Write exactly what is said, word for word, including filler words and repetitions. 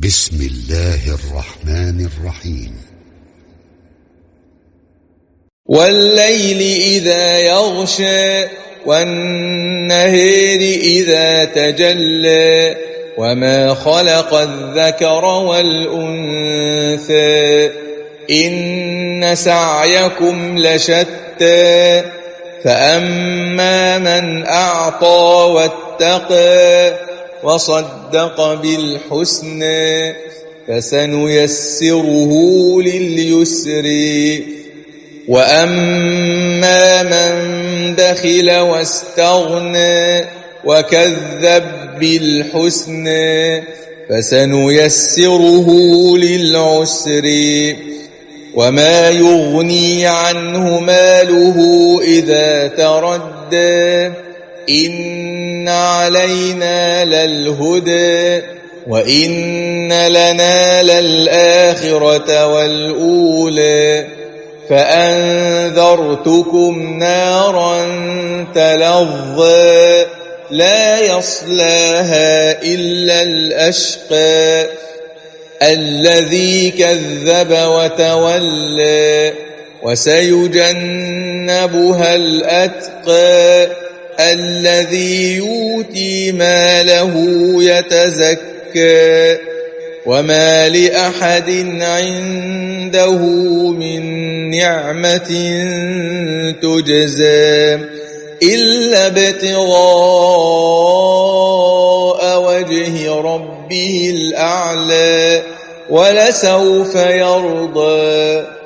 بسم الله الرحمن الرحيم. والليل إذا يغشى والنهار إذا تجلى وما خلق الذكر والأنثى إن سعيكم لشتى فأما من أعطى واتقى وصدق بالحسنى فسنيسره لليسر وأما من بخل واستغنى وكذب بالحسنى فسنيسره للعسر وما يغني عنه ماله إذا تردى إن علينا للهدى وإن لنا للآخرة والأولى فأنذرتكم نارا تلظى لا يصلاها إلا الأشقى الذي كذب وتولى وسيجنبها الأتقى الذي يؤتي ماله يتزكى وما لأحد عنده من نعمة تجزى إلا ابتغاء وجه ربه الأعلى ولسوف يرضى